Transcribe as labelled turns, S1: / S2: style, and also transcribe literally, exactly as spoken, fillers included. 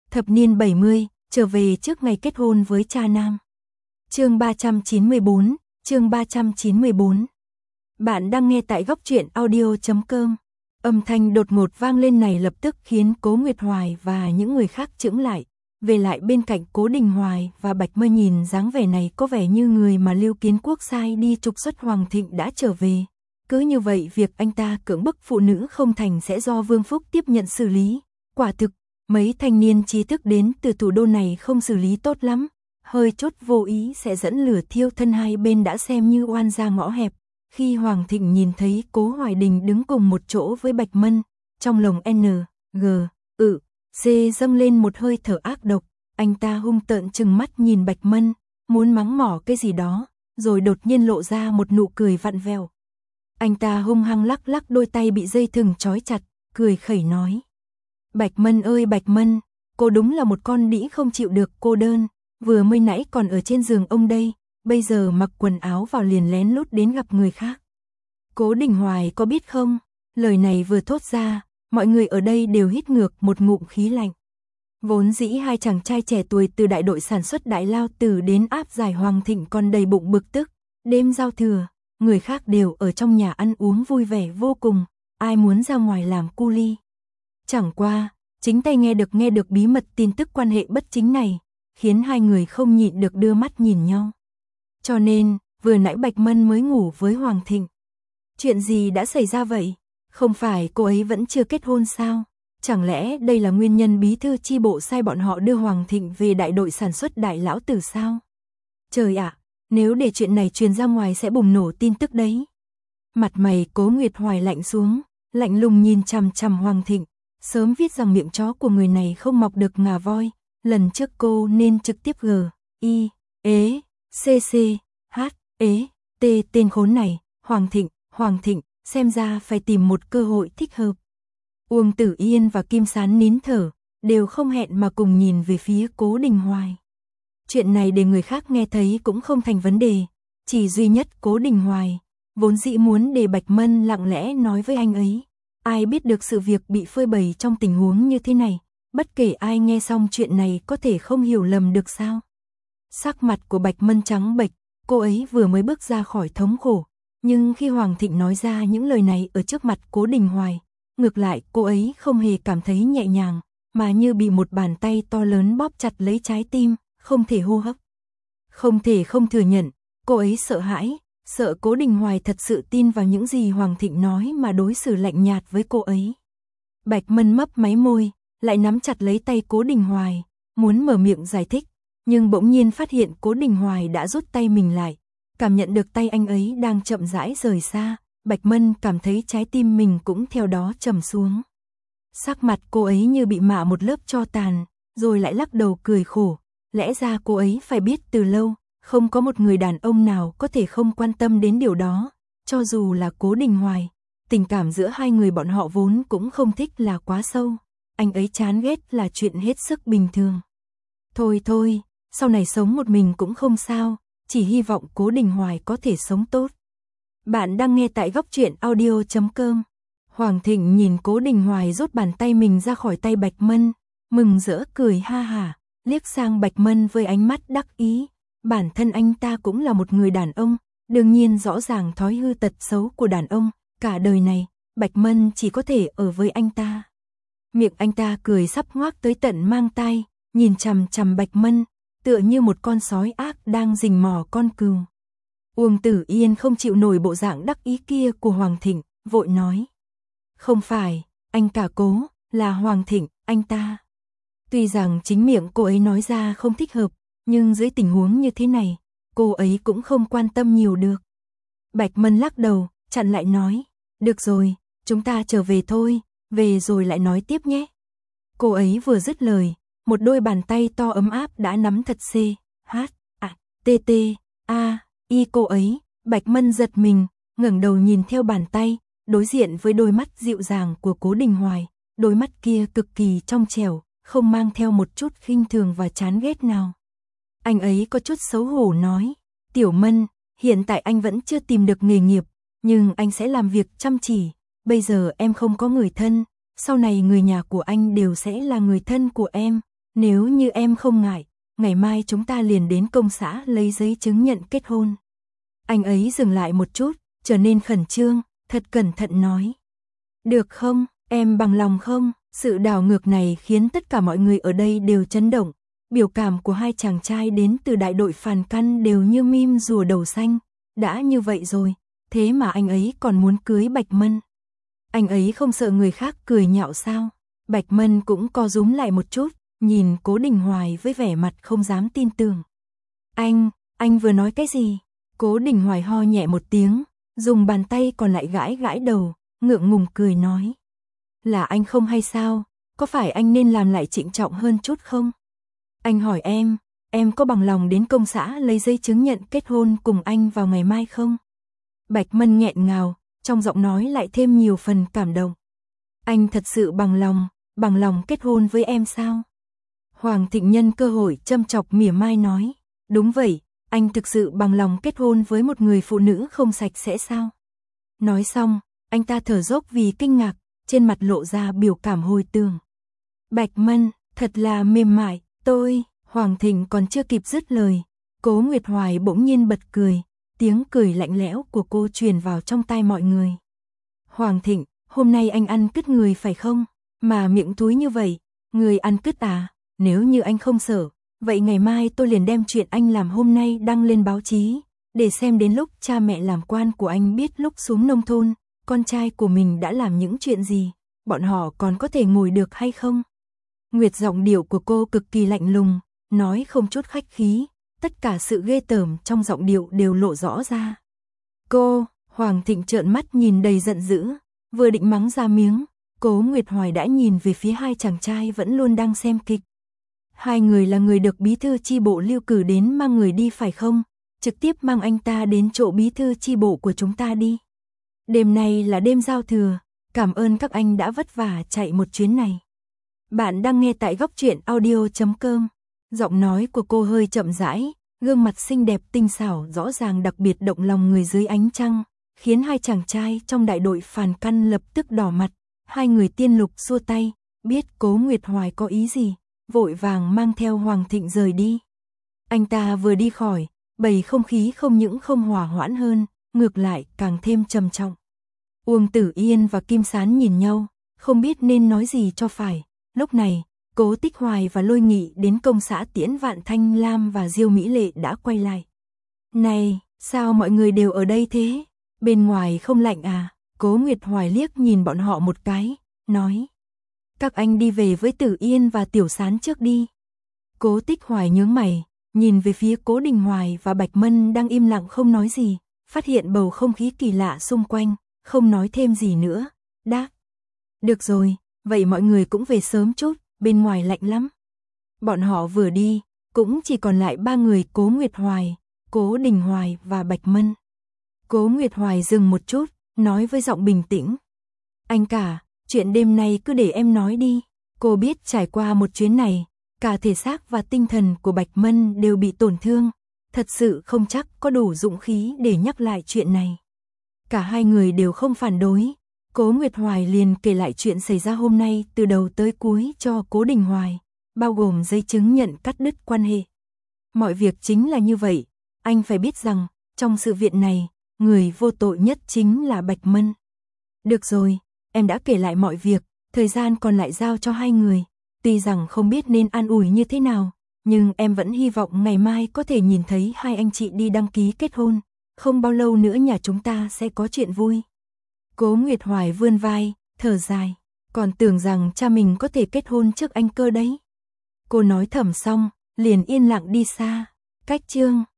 S1: Thập niên bảy mươi, trở về trước ngày kết hôn với cha nam. Chương ba trăm chín mươi bốn, chương ba trăm chín mươi bốn. Bạn đang nghe tại góc truyện audio chấm com. Âm thanh đột ngột vang lên này lập tức khiến Cố Nguyệt Hoài và những người khác chững lại, về lại bên cạnh Cố Đình Hoài và Bạch Mơ nhìn dáng vẻ này có vẻ như người mà Lưu Kiến Quốc sai đi trục xuất Hoàng Thịnh đã trở về. Cứ như vậy việc anh ta cưỡng bức phụ nữ không thành sẽ do Vương Phúc tiếp nhận xử lý. Quả thực, mấy thanh niên trí thức đến từ thủ đô này không xử lý tốt lắm, hơi chút vô ý sẽ dẫn lửa thiêu thân hai bên đã xem như oan ra ngõ hẹp. Khi Hoàng Thịnh nhìn thấy Cố Hoài Đình đứng cùng một chỗ với Bạch Mân, trong lòng N, G, ự, C dâng lên một hơi thở ác độc, anh ta hung tợn trừng mắt nhìn Bạch Mân, muốn mắng mỏ cái gì đó, rồi đột nhiên lộ ra một nụ cười vặn vẹo. Anh ta hung hăng lắc lắc đôi tay bị dây thừng trói chặt, cười khẩy nói: Bạch Mân ơi Bạch Mân, cô đúng là một con đĩ không chịu được cô đơn, vừa mới nãy còn ở trên giường ông đây, bây giờ mặc quần áo vào liền lén lút đến gặp người khác. Cố Đình Hoài có biết không, lời này vừa thốt ra, mọi người ở đây đều hít ngược một ngụm khí lạnh. Vốn dĩ hai chàng trai trẻ tuổi từ đại đội sản xuất Đại Lao Tử đến áp giải Hoàng Thịnh còn đầy bụng bực tức, đêm giao thừa, người khác đều ở trong nhà ăn uống vui vẻ vô cùng, ai muốn ra ngoài làm cu ly. Chẳng qua, chính tay nghe được nghe được bí mật tin tức quan hệ bất chính này, khiến hai người không nhịn được đưa mắt nhìn nhau. Cho nên, vừa nãy Bạch Mân mới ngủ với Hoàng Thịnh. Chuyện gì đã xảy ra vậy? Không phải cô ấy vẫn chưa kết hôn sao? Chẳng lẽ đây là nguyên nhân bí thư chi bộ sai bọn họ đưa Hoàng Thịnh về đại đội sản xuất Đại Lão Tử sao? Trời ạ, nếu để chuyện này truyền ra ngoài sẽ bùng nổ tin tức đấy. Mặt mày Cố Nguyệt Hoài lạnh xuống, lạnh lùng nhìn chằm chằm Hoàng Thịnh, sớm viết rằng miệng chó của người này không mọc được ngà voi, lần trước cô nên trực tiếp G, I, ế, C C, H, ế, T tên khốn này, Hoàng Thịnh, Hoàng Thịnh, xem ra phải tìm một cơ hội thích hợp. Uông Tử Yên và Kim Sán nín thở, đều không hẹn mà cùng nhìn về phía Cố Đình Hoài. Chuyện này để người khác nghe thấy cũng không thành vấn đề, chỉ duy nhất Cố Đình Hoài, vốn dĩ muốn để Bạch Mân lặng lẽ nói với anh ấy. Ai biết được sự việc bị phơi bày trong tình huống như thế này, bất kể ai nghe xong chuyện này có thể không hiểu lầm được sao. Sắc mặt của Bạch Mân trắng bệch, cô ấy vừa mới bước ra khỏi thống khổ, nhưng khi Hoàng Thịnh nói ra những lời này ở trước mặt Cố Đình Hoài, ngược lại cô ấy không hề cảm thấy nhẹ nhàng, mà như bị một bàn tay to lớn bóp chặt lấy trái tim, không thể hô hấp. Không thể không thừa nhận, cô ấy sợ hãi, sợ Cố Đình Hoài thật sự tin vào những gì Hoàng Thịnh nói mà đối xử lạnh nhạt với cô ấy. Bạch Mân mấp máy môi, lại nắm chặt lấy tay Cố Đình Hoài, muốn mở miệng giải thích, nhưng bỗng nhiên phát hiện Cố Đình Hoài đã rút tay mình lại, cảm nhận được tay anh ấy đang chậm rãi rời xa, Bạch Mân cảm thấy trái tim mình cũng theo đó trầm xuống. Sắc mặt cô ấy như bị mạ một lớp tro tàn, rồi lại lắc đầu cười khổ, lẽ ra cô ấy phải biết từ lâu, không có một người đàn ông nào có thể không quan tâm đến điều đó, cho dù là Cố Đình Hoài, tình cảm giữa hai người bọn họ vốn cũng không thích là quá sâu, anh ấy chán ghét là chuyện hết sức bình thường. Thôi thôi, sau này sống một mình cũng không sao, chỉ hy vọng Cố Đình Hoài có thể sống tốt. Bạn đang nghe tại góc truyện audio chấm com. Hoàng Thịnh nhìn Cố Đình Hoài rút bàn tay mình ra khỏi tay Bạch Mân, mừng rỡ cười ha hả, liếc sang Bạch Mân với ánh mắt đắc ý. Bản thân anh ta cũng là một người đàn ông, đương nhiên rõ ràng thói hư tật xấu của đàn ông, cả đời này, Bạch Mân chỉ có thể ở với anh ta. Miệng anh ta cười sắp ngoác tới tận mang tai, nhìn chằm chằm Bạch Mân, tựa như một con sói ác đang rình mò con cừu. Uông Tử Yên không chịu nổi bộ dạng đắc ý kia của Hoàng Thịnh, vội nói: Không phải, anh cả Cố, là Hoàng Thịnh, anh ta. Tuy rằng chính miệng cô ấy nói ra không thích hợp, nhưng dưới tình huống như thế này, cô ấy cũng không quan tâm nhiều được. Bạch Mân lắc đầu, chặn lại nói: Được rồi, chúng ta trở về thôi, về rồi lại nói tiếp nhé. Cô ấy vừa dứt lời, một đôi bàn tay to ấm áp đã nắm thật C, H, A, T T, A, I cô ấy. Bạch Mân giật mình, ngẩng đầu nhìn theo bàn tay, đối diện với đôi mắt dịu dàng của Cố Đình Hoài, đôi mắt kia cực kỳ trong trẻo, không mang theo một chút khinh thường và chán ghét nào. Anh ấy có chút xấu hổ nói: Tiểu Mân, hiện tại anh vẫn chưa tìm được nghề nghiệp, nhưng anh sẽ làm việc chăm chỉ, bây giờ em không có người thân, sau này người nhà của anh đều sẽ là người thân của em, nếu như em không ngại, ngày mai chúng ta liền đến công xã lấy giấy chứng nhận kết hôn. Anh ấy dừng lại một chút, trở nên khẩn trương, thật cẩn thận nói. Được không, em bằng lòng không? Sự đảo ngược này khiến tất cả mọi người ở đây đều chấn động. Biểu cảm của hai chàng trai đến từ đại đội phàn căn đều như mim rùa đầu xanh. Đã như vậy rồi, thế mà anh ấy còn muốn cưới Bạch Mân. Anh ấy không sợ người khác cười nhạo sao? Bạch Mân cũng co rúm lại một chút, nhìn Cố Đình Hoài với vẻ mặt không dám tin tưởng. Anh, anh vừa nói cái gì? Cố Đình Hoài ho nhẹ một tiếng, dùng bàn tay còn lại gãi gãi đầu, ngượng ngùng cười nói. Là anh không hay sao? Có phải anh nên làm lại trịnh trọng hơn chút không? Anh hỏi em, em có bằng lòng đến công xã lấy giấy chứng nhận kết hôn cùng anh vào ngày mai không? Bạch Mân nghẹn ngào, trong giọng nói lại thêm nhiều phần cảm động. Anh thật sự bằng lòng, bằng lòng kết hôn với em sao? Hoàng Thịnh nhân cơ hội châm chọc mỉa mai nói. Đúng vậy, anh thực sự bằng lòng kết hôn với một người phụ nữ không sạch sẽ sao? Nói xong, anh ta thở dốc vì kinh ngạc, trên mặt lộ ra biểu cảm hồi tưởng. Bạch Mân, thật là mềm mại, tôi, Hoàng Thịnh còn chưa kịp dứt lời. Cố Nguyệt Hoài bỗng nhiên bật cười, tiếng cười lạnh lẽo của cô truyền vào trong tai mọi người. Hoàng Thịnh, hôm nay anh ăn cứt người phải không? Mà miệng túi như vậy, người ăn cứt à? Nếu như anh không sợ, vậy ngày mai tôi liền đem chuyện anh làm hôm nay đăng lên báo chí, để xem đến lúc cha mẹ làm quan của anh biết lúc xuống nông thôn, con trai của mình đã làm những chuyện gì, bọn họ còn có thể ngồi được hay không? Nguyệt giọng điệu của cô cực kỳ lạnh lùng, nói không chút khách khí, tất cả sự ghê tởm trong giọng điệu đều lộ rõ ra. Cô, Hoàng Thịnh trợn mắt nhìn đầy giận dữ, vừa định mắng ra miếng, Cố Nguyệt Hoài đã nhìn về phía hai chàng trai vẫn luôn đang xem kịch. Hai người là người được bí thư chi bộ Lưu cử đến mang người đi phải không? Trực tiếp mang anh ta đến chỗ bí thư chi bộ của chúng ta đi. Đêm nay là đêm giao thừa, cảm ơn các anh đã vất vả chạy một chuyến này. Bạn đang nghe tại góc truyện audio chấm com. Giọng nói của cô hơi chậm rãi, gương mặt xinh đẹp tinh xảo rõ ràng đặc biệt động lòng người dưới ánh trăng, khiến hai chàng trai trong đại đội phàn căn lập tức đỏ mặt. Hai người tiên lục xua tay, biết Cố Nguyệt Hoài có ý gì, vội vàng mang theo Hoàng Thịnh rời đi. Anh ta vừa đi khỏi, bầu không khí không những không hòa hoãn hơn, ngược lại càng thêm trầm trọng. Uông Tử Yên và Kim Sán nhìn nhau, không biết nên nói gì cho phải. Lúc này, Cố Tích Hoài và Lôi Nghị đến công xã tiễn Vạn Thanh Lam và Diêu Mỹ Lệ đã quay lại. Này, sao mọi người đều ở đây thế? Bên ngoài không lạnh à? Cố Nguyệt Hoài liếc nhìn bọn họ một cái, nói. Các anh đi về với Tử Yên và Tiểu Sán trước đi. Cố Tích Hoài nhướng mày, nhìn về phía Cố Đình Hoài và Bạch Mân đang im lặng không nói gì, phát hiện bầu không khí kỳ lạ xung quanh, không nói thêm gì nữa, đáp. Được rồi, vậy mọi người cũng về sớm chút, bên ngoài lạnh lắm. Bọn họ vừa đi, cũng chỉ còn lại ba người Cố Nguyệt Hoài, Cố Đình Hoài và Bạch Mân. Cố Nguyệt Hoài dừng một chút, nói với giọng bình tĩnh. Anh cả, chuyện đêm nay cứ để em nói đi. Cô biết trải qua một chuyến này, cả thể xác và tinh thần của Bạch Mân đều bị tổn thương, thật sự không chắc có đủ dũng khí để nhắc lại chuyện này. Cả hai người đều không phản đối. Cố Nguyệt Hoài liền kể lại chuyện xảy ra hôm nay từ đầu tới cuối cho Cố Đình Hoài, bao gồm giấy chứng nhận cắt đứt quan hệ. Mọi việc chính là như vậy, anh phải biết rằng, trong sự việc này, người vô tội nhất chính là Bạch Mân. Được rồi, em đã kể lại mọi việc, thời gian còn lại giao cho hai người. Tuy rằng không biết nên an ủi như thế nào, nhưng em vẫn hy vọng ngày mai có thể nhìn thấy hai anh chị đi đăng ký kết hôn. Không bao lâu nữa nhà chúng ta sẽ có chuyện vui. Cố Nguyệt Hoài vươn vai, thở dài. Còn tưởng rằng cha mình có thể kết hôn trước anh cơ đấy. Cô nói thầm xong, liền yên lặng đi xa. Cách chương